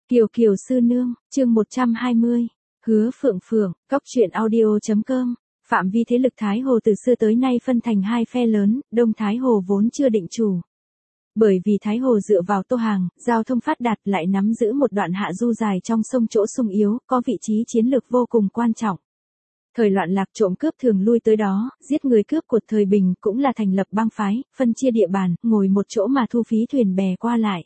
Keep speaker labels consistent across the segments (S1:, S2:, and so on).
S1: Kiều Kiều sư nương, chương 120. Hứa Phượng Phượng, Cóc truyện audio.com. Phạm vi thế lực Thái Hồ từ xưa tới nay phân thành hai phe lớn, Đông Thái Hồ vốn chưa định chủ. Bởi vì Thái Hồ dựa vào Tô Hàng, giao thông phát đạt lại nắm giữ một đoạn hạ du dài trong sông chỗ sung yếu, có vị trí chiến lược vô cùng quan trọng. Thời loạn lạc trộm cướp thường lui tới đó, giết người cướp của thời bình cũng là thành lập bang phái, phân chia địa bàn, ngồi một chỗ mà thu phí thuyền bè qua lại.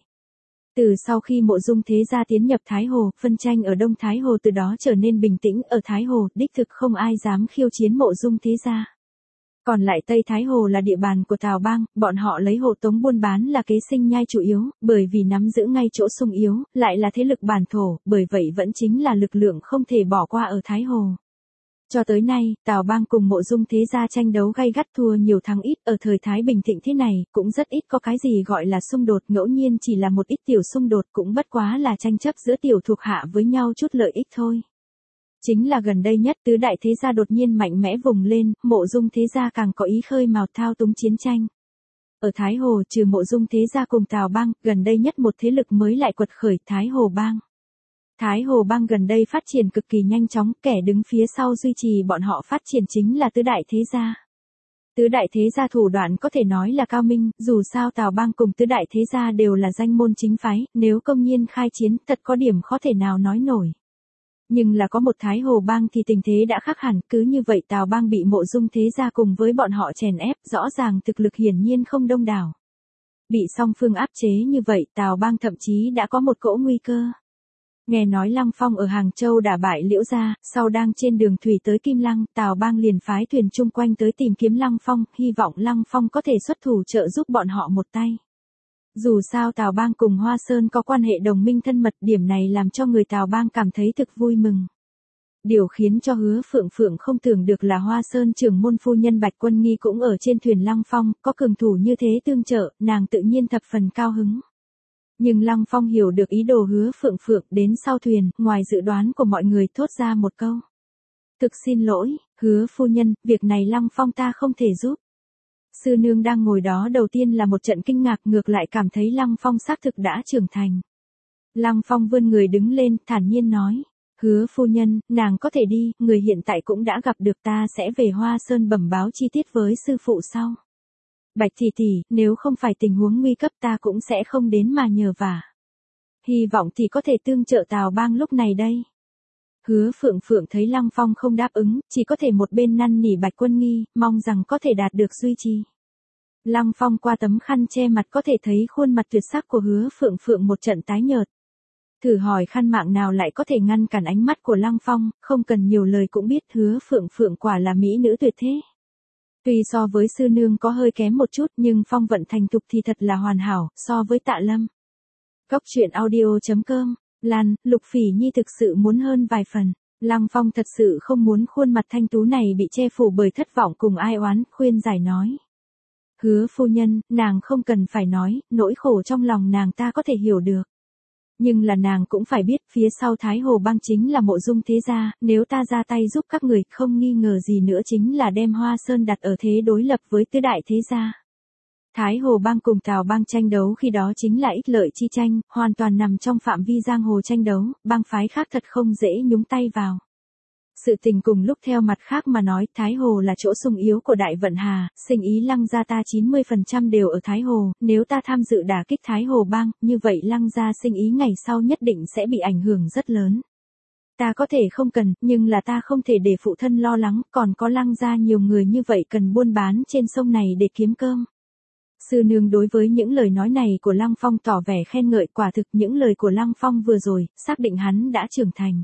S1: Từ sau khi Mộ Dung Thế Gia tiến nhập Thái Hồ, phân tranh ở Đông Thái Hồ từ đó trở nên bình tĩnh ở Thái Hồ, đích thực không ai dám khiêu chiến Mộ Dung Thế Gia. Còn lại Tây Thái Hồ là địa bàn của Tào Bang, bọn họ lấy hộ tống buôn bán là kế sinh nhai chủ yếu, bởi vì nắm giữ ngay chỗ sung yếu, lại là thế lực bản thổ, bởi vậy vẫn chính là lực lượng không thể bỏ qua ở Thái Hồ. Cho tới nay, Tào Bang cùng Mộ Dung Thế Gia tranh đấu gay gắt thua nhiều thắng ít, ở thời Thái Bình thịnh thế này, cũng rất ít có cái gì gọi là xung đột, ngẫu nhiên chỉ là một ít tiểu xung đột, cũng bất quá là tranh chấp giữa tiểu thuộc hạ với nhau chút lợi ích thôi. Chính là gần đây nhất tứ đại thế gia đột nhiên mạnh mẽ vùng lên, Mộ Dung Thế Gia càng có ý khơi mào thao túng chiến tranh. Ở Thái Hồ trừ Mộ Dung Thế Gia cùng Tào Bang, gần đây nhất một thế lực mới lại quật khởi, Thái Hồ Bang. Thái Hồ Bang gần đây phát triển cực kỳ nhanh chóng, kẻ đứng phía sau duy trì bọn họ phát triển chính là tứ đại thế gia. Tứ đại thế gia thủ đoạn có thể nói là cao minh, dù sao Tào Bang cùng tứ đại thế gia đều là danh môn chính phái, nếu công nhiên khai chiến, thật có điểm khó thể nào nói nổi. Nhưng là có một Thái Hồ Bang thì tình thế đã khác hẳn, cứ như vậy Tào Bang bị Mộ Dung Thế Gia cùng với bọn họ chèn ép, rõ ràng thực lực hiển nhiên không đông đảo. Bị song phương áp chế như vậy, Tào Bang thậm chí đã có một cỗ nguy cơ. Nghe nói Lăng Phong ở Hàng Châu đả bại Liễu Gia, sau đang trên đường thủy tới Kim Lăng, Tào Bang liền phái thuyền chung quanh tới tìm kiếm Lăng Phong, hy vọng Lăng Phong có thể xuất thủ trợ giúp bọn họ một tay. Dù sao Tào Bang cùng Hoa Sơn có quan hệ đồng minh thân mật, điểm này làm cho người Tào Bang cảm thấy thực vui mừng. Điều khiến cho Hứa Phượng Phượng không tưởng được là Hoa Sơn trưởng môn phu nhân Bạch Quân Nghi cũng ở trên thuyền Lăng Phong, có cường thủ như thế tương trợ, nàng tự nhiên thập phần cao hứng. Nhưng Lăng Phong hiểu được ý đồ Hứa Phượng Phượng, đến sau thuyền, ngoài dự đoán của mọi người thốt ra một câu. Thực xin lỗi, Hứa phu nhân, việc này Lăng Phong ta không thể giúp. Sư nương đang ngồi đó đầu tiên là một trận kinh ngạc, ngược lại cảm thấy Lăng Phong xác thực đã trưởng thành. Lăng Phong vươn người đứng lên, thản nhiên nói. Hứa phu nhân, nàng có thể đi, người hiện tại cũng đã gặp được, ta sẽ về Hoa Sơn bẩm báo chi tiết với sư phụ sau. Bạch tỷ tỷ, nếu không phải tình huống nguy cấp ta cũng sẽ không đến mà nhờ vả. Hy vọng thì có thể tương trợ Tào Bang lúc này đây. Hứa Phượng Phượng thấy Lăng Phong không đáp ứng, chỉ có thể một bên năn nỉ Bạch Quân Nghi, mong rằng có thể đạt được duy trì. Lăng Phong qua tấm khăn che mặt có thể thấy khuôn mặt tuyệt sắc của Hứa Phượng Phượng một trận tái nhợt. Thử hỏi khăn mạng nào lại có thể ngăn cản ánh mắt của Lăng Phong, không cần nhiều lời cũng biết Hứa Phượng Phượng quả là mỹ nữ tuyệt thế. Tuy so với sư nương có hơi kém một chút nhưng phong vận thành thục thì thật là hoàn hảo, so với Tạ Lâm. Cóc truyện audio.com, Lan, Lục Phỉ Nhi thực sự muốn hơn vài phần. Lăng Phong thật sự không muốn khuôn mặt thanh tú này bị che phủ bởi thất vọng cùng ai oán, khuyên giải nói. Hứa phu nhân, nàng không cần phải nói, nỗi khổ trong lòng nàng ta có thể hiểu được. Nhưng là nàng cũng phải biết, phía sau Thái Hồ Bang chính là Mộ Dung Thế Gia, nếu ta ra tay giúp các người, không nghi ngờ gì nữa chính là đem Hoa Sơn đặt ở thế đối lập với tứ đại thế gia. Thái Hồ Bang cùng Tào Bang tranh đấu khi đó chính là ích lợi chi tranh, hoàn toàn nằm trong phạm vi giang hồ tranh đấu, bang phái khác thật không dễ nhúng tay vào. Sự tình cùng lúc theo mặt khác mà nói, Thái Hồ là chỗ sung yếu của Đại Vận Hà, sinh ý Lăng gia ta 90% đều ở Thái Hồ, nếu ta tham dự đả kích Thái Hồ Bang, như vậy Lăng gia sinh ý ngày sau nhất định sẽ bị ảnh hưởng rất lớn. Ta có thể không cần, nhưng là ta không thể để phụ thân lo lắng, còn có Lăng gia nhiều người như vậy cần buôn bán trên sông này để kiếm cơm. Sư nương đối với những lời nói này của Lăng Phong tỏ vẻ khen ngợi, quả thực những lời của Lăng Phong vừa rồi, xác định hắn đã trưởng thành.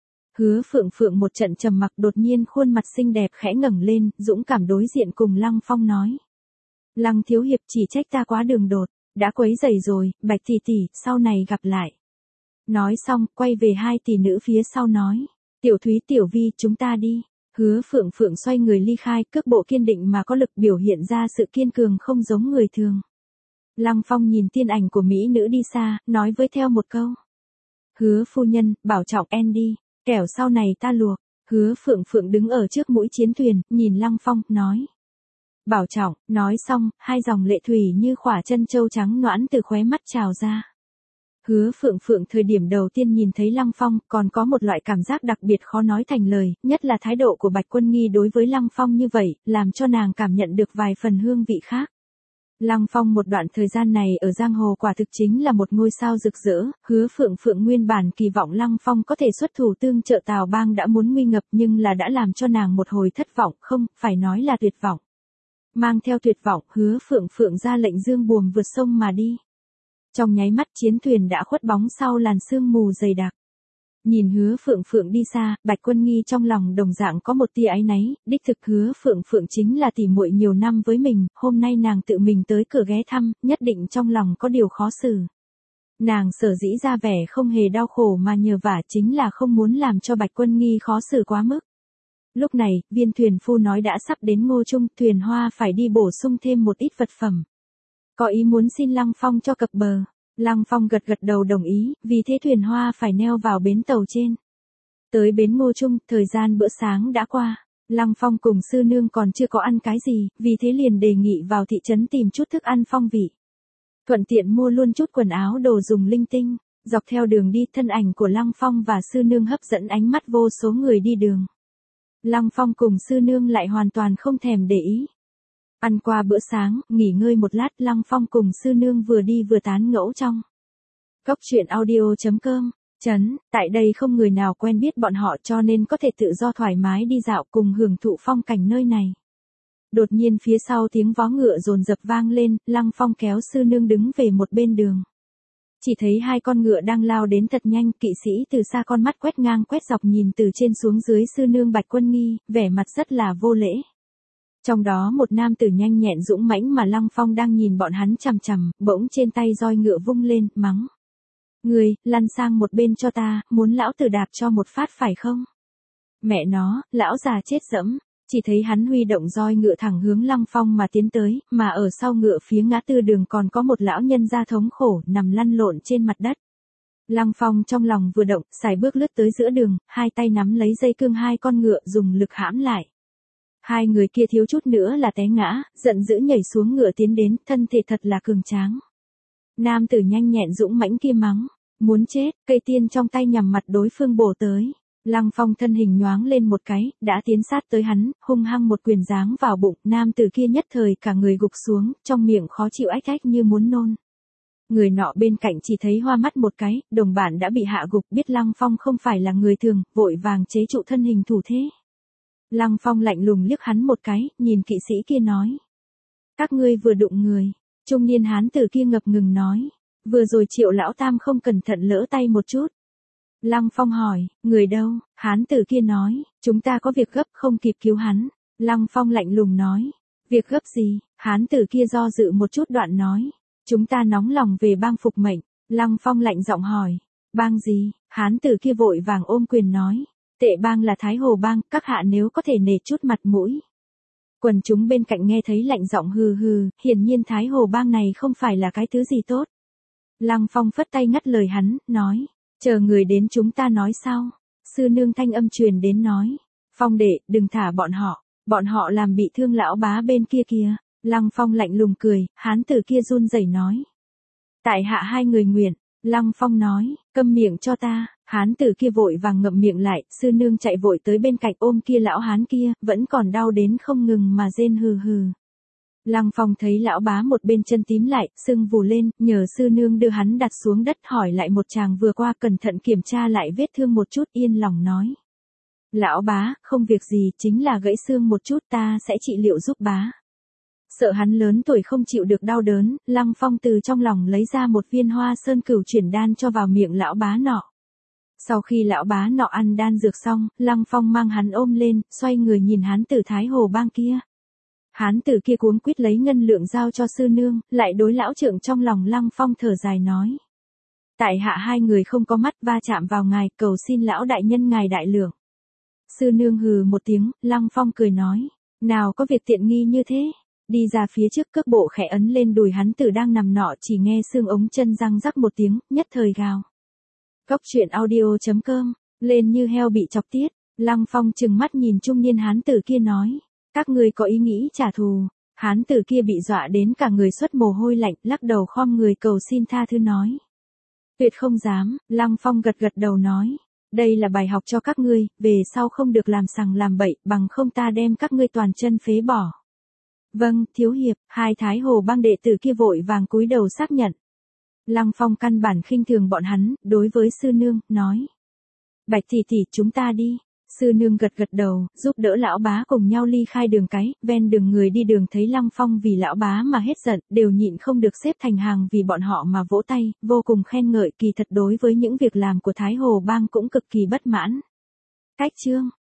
S1: Hứa Phượng Phượng một trận trầm mặc, đột nhiên khuôn mặt xinh đẹp khẽ ngẩng lên, dũng cảm đối diện cùng Lăng Phong nói. Lăng thiếu hiệp, chỉ trách ta quá đường đột, đã quấy rầy rồi, Bạch tỷ tỷ, sau này gặp lại. Nói xong, quay về hai tỷ nữ phía sau nói. Tiểu Thúy Tiểu Vi, chúng ta đi. Hứa Phượng Phượng xoay người ly khai, cước bộ kiên định mà có lực, biểu hiện ra sự kiên cường không giống người thường. Lăng Phong nhìn tiên ảnh của mỹ nữ đi xa, nói với theo một câu. Hứa phu nhân, bảo trọng Andy, kẻo sau này ta luộc. Hứa Phượng Phượng đứng ở trước mũi chiến thuyền, nhìn Lăng Phong, nói. Bảo trọng, nói xong, hai dòng lệ thủy như khỏa chân châu trắng nõn từ khóe mắt trào ra. Hứa Phượng Phượng thời điểm đầu tiên nhìn thấy Lăng Phong còn có một loại cảm giác đặc biệt khó nói thành lời, nhất là thái độ của Bạch Quân Nghi đối với Lăng Phong như vậy, làm cho nàng cảm nhận được vài phần hương vị khác. Lăng Phong một đoạn thời gian này ở giang hồ quả thực chính là một ngôi sao rực rỡ, Hứa Phượng Phượng nguyên bản kỳ vọng Lăng Phong có thể xuất thủ tương trợ Tào Bang đã muốn nguy ngập nhưng là đã làm cho nàng một hồi thất vọng, không, phải nói là tuyệt vọng. Mang theo tuyệt vọng, Hứa Phượng Phượng ra lệnh dương buồm vượt sông mà đi. Trong nháy mắt chiến thuyền đã khuất bóng sau làn sương mù dày đặc. Nhìn Hứa Phượng Phượng đi xa, Bạch Quân Nghi trong lòng đồng dạng có một tia áy náy, đích thực Hứa Phượng Phượng chính là tỉ muội nhiều năm với mình, hôm nay nàng tự mình tới cửa ghé thăm, nhất định trong lòng có điều khó xử. Nàng sở dĩ ra vẻ không hề đau khổ mà nhờ vả chính là không muốn làm cho Bạch Quân Nghi khó xử quá mức. Lúc này, viên thuyền phu nói đã sắp đến Ngô Trung, thuyền hoa phải đi bổ sung thêm một ít vật phẩm. Có ý muốn xin Lăng Phong cho cập bờ. Lăng Phong gật gật đầu đồng ý, vì thế thuyền hoa phải neo vào bến tàu trên. Tới bến Ngô Trung, thời gian bữa sáng đã qua. Lăng Phong cùng sư nương còn chưa có ăn cái gì, vì thế liền đề nghị vào thị trấn tìm chút thức ăn phong vị. Thuận tiện mua luôn chút quần áo đồ dùng linh tinh. Dọc theo đường đi, thân ảnh của Lăng Phong và sư nương hấp dẫn ánh mắt vô số người đi đường. Lăng Phong cùng sư nương lại hoàn toàn không thèm để ý. Ăn qua bữa sáng, nghỉ ngơi một lát, Lăng Phong cùng sư nương vừa đi vừa tán ngẫu trong. Cốc truyện audio.com, tại đây không người nào quen biết bọn họ cho nên có thể tự do thoải mái đi dạo cùng hưởng thụ phong cảnh nơi này. Đột nhiên phía sau tiếng vó ngựa dồn dập vang lên, Lăng Phong kéo sư nương đứng về một bên đường. Chỉ thấy hai con ngựa đang lao đến thật nhanh, kỵ sĩ từ xa con mắt quét ngang quét dọc nhìn từ trên xuống dưới sư nương Bạch Quân Nghi, vẻ mặt rất là vô lễ. Trong đó một nam tử nhanh nhẹn dũng mãnh mà Lăng Phong đang nhìn bọn hắn chằm chằm, bỗng trên tay roi ngựa vung lên, mắng. Người, lăn sang một bên cho ta, muốn lão tử đạp cho một phát phải không? Mẹ nó, lão già chết dẫm. Chỉ thấy hắn huy động roi ngựa thẳng hướng Lăng Phong mà tiến tới, mà ở sau ngựa phía ngã tư đường còn có một lão nhân da thống khổ nằm lăn lộn trên mặt đất. Lăng Phong trong lòng vừa động, sải bước lướt tới giữa đường, hai tay nắm lấy dây cương hai con ngựa dùng lực hãm lại. Hai người kia thiếu chút nữa là té ngã, giận dữ nhảy xuống ngựa tiến đến, thân thể thật là cường tráng. Nam tử nhanh nhẹn dũng mãnh kia mắng, muốn chết, cây tiên trong tay nhằm mặt đối phương bổ tới. Lăng Phong thân hình nhoáng lên một cái, đã tiến sát tới hắn, hung hăng một quyền giáng vào bụng, nam tử kia nhất thời cả người gục xuống, trong miệng khó chịu ách ách như muốn nôn. Người nọ bên cạnh chỉ thấy hoa mắt một cái, đồng bạn đã bị hạ gục, biết Lăng Phong không phải là người thường, vội vàng chế trụ thân hình thủ thế. Lăng Phong lạnh lùng liếc hắn một cái, nhìn kỵ sĩ kia nói. Các ngươi vừa đụng người, trung niên hán tử kia ngập ngừng nói. Vừa rồi Triệu lão tam không cẩn thận lỡ tay một chút. Lăng Phong hỏi, người đâu? Hán tử kia nói, chúng ta có việc gấp không kịp cứu hắn. Lăng Phong lạnh lùng nói, việc gấp gì? Hán tử kia do dự một chút đoạn nói, chúng ta nóng lòng về bang phục mệnh. Lăng Phong lạnh giọng hỏi, bang gì? Hán tử kia vội vàng ôm quyền nói, Tệ bang là Thái Hồ bang, các hạ nếu có thể nể chút mặt mũi. Quần chúng bên cạnh nghe thấy lạnh giọng hừ hừ, hiển nhiên Thái Hồ bang này không phải là cái thứ gì tốt. Lăng Phong phất tay ngắt lời hắn, nói, chờ người đến chúng ta nói sau. Sư nương thanh âm truyền đến nói, Phong đệ, đừng thả bọn họ làm bị thương lão bá bên kia kìa. Lăng Phong lạnh lùng cười, hán tử kia run rẩy nói. Tại hạ hai người nguyện. Lăng Phong nói, câm miệng cho ta. Hán tử kia vội vàng ngậm miệng lại, sư nương chạy vội tới bên cạnh ôm kia lão hán kia, vẫn còn đau đến không ngừng mà rên hừ hừ. Lăng Phong thấy lão bá một bên chân tím lại, sưng vù lên, nhờ sư nương đưa hắn đặt xuống đất hỏi lại một chàng vừa qua cẩn thận kiểm tra lại vết thương một chút yên lòng nói. Lão bá, không việc gì, chính là gãy xương một chút ta sẽ trị liệu giúp bá. Sợ hắn lớn tuổi không chịu được đau đớn, Lăng Phong từ trong lòng lấy ra một viên hoa sơn cửu chuyển đan cho vào miệng lão bá nọ. Sau khi lão bá nọ ăn đan dược xong, Lăng Phong mang hắn ôm lên, xoay người nhìn hán tử Thái Hồ bang kia. Hán tử kia cuống quýt lấy ngân lượng giao cho sư nương, lại đối lão trượng trong lòng Lăng Phong thở dài nói. Tại hạ hai người không có mắt va chạm vào ngài, cầu xin lão đại nhân ngài đại lượng. Sư nương hừ một tiếng, Lăng Phong cười nói, nào có việc tiện nghi như thế. Đi ra phía trước cước bộ khẽ ấn lên đùi hắn tử đang nằm nọ chỉ nghe xương ống chân răng rắc một tiếng, nhất thời gào. Cốc truyện audio.com, lên như heo bị chọc tiết, Lăng Phong trừng mắt nhìn trung niên hán tử kia nói, các ngươi có ý nghĩ trả thù. Hán tử kia bị dọa đến cả người xuất mồ hôi lạnh, lắc đầu khom người cầu xin tha thứ nói. Tuyệt không dám, Lăng Phong gật gật đầu nói. Đây là bài học cho các ngươi, về sau không được làm sằng làm bậy, bằng không ta đem các ngươi toàn chân phế bỏ. Vâng, thiếu hiệp, hai Thái Hồ bang đệ tử kia vội vàng cúi đầu xác nhận. Lăng Phong căn bản khinh thường bọn hắn, đối với sư nương, nói. Bạch tỷ tỷ, chúng ta đi. Sư nương gật gật đầu, giúp đỡ lão bá cùng nhau ly khai đường cái, ven đường người đi đường thấy Lăng Phong vì lão bá mà hết giận, đều nhịn không được xếp thành hàng vì bọn họ mà vỗ tay, vô cùng khen ngợi, kỳ thật đối với những việc làm của Thái Hồ bang cũng cực kỳ bất mãn. Cách chương